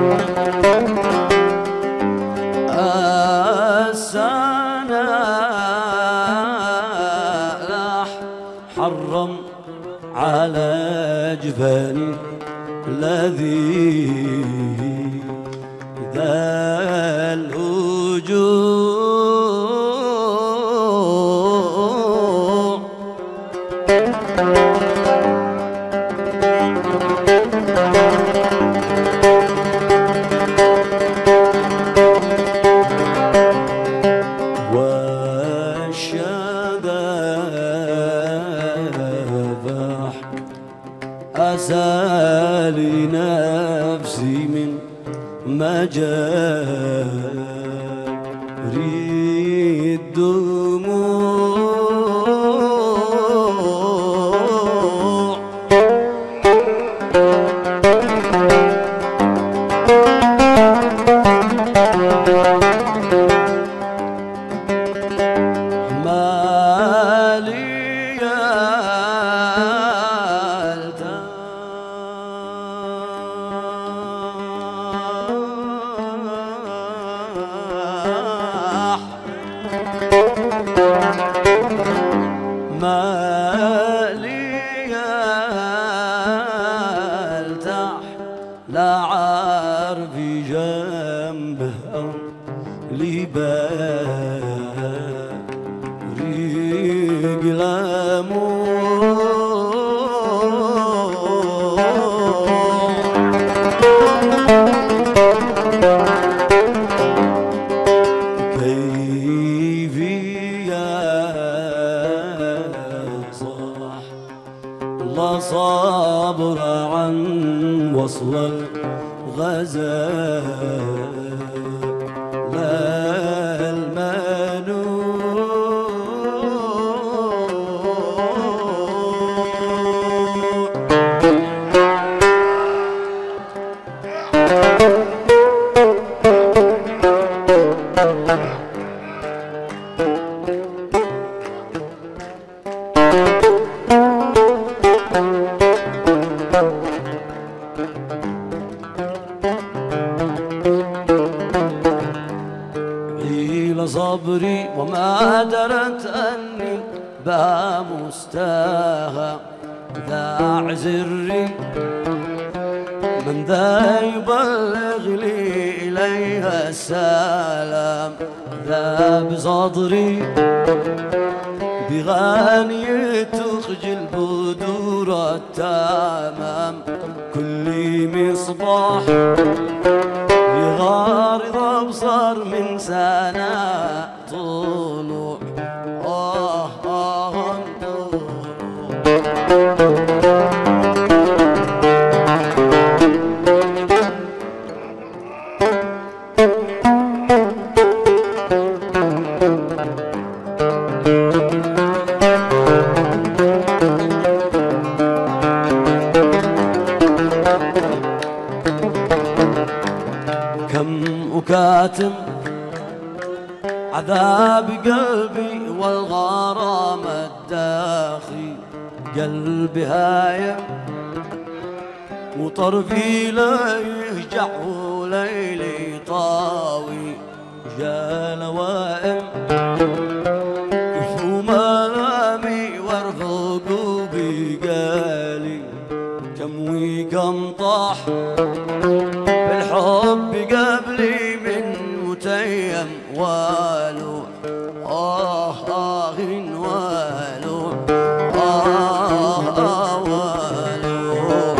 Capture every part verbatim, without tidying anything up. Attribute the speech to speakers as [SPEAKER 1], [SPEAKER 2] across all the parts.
[SPEAKER 1] حرم على جبالي الذي ذا الوجوه أسالي نفسي من مجاري الدموع ما لي ما لي يلتح لا عارفي جنبه أو لباريق الأمور لا صبر عن وصل الغزال لا طيل صبري وما درت أني بمستاهى ذا عزري من ذا يبلغ لي إليها السلام ذا بصدري بغانية تخجل بدور التمام كل مصباح يغارض أبصر من سنة طلوع آه آه كم أكاتم عذاب قلبي والغرام الداخي قلبي هايم وطرفي لا يهجع وليلي طاوي جا لوائم يفهم ملامي وارفقوا بقالي كم وكم طاح بالحب قبلي من متيم والوع آه آه والوع آه آه والوع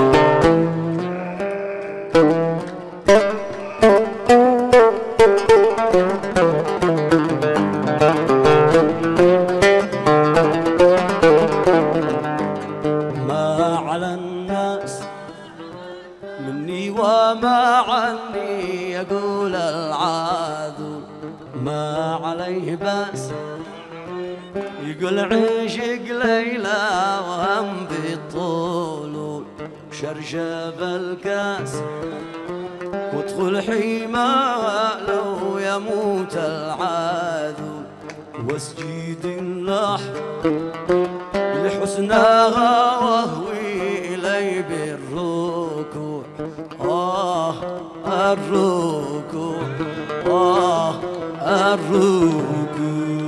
[SPEAKER 1] ما على الناس مني وما عني يقول العاذو ما عليه بس يقول عشق ليلى وهم بالطول شرشف الكاس وادخل حماها لو يموت العاذو واسجد اللح لحسنها وهوي إلي بالركوع آه آه الركوع آه الركوع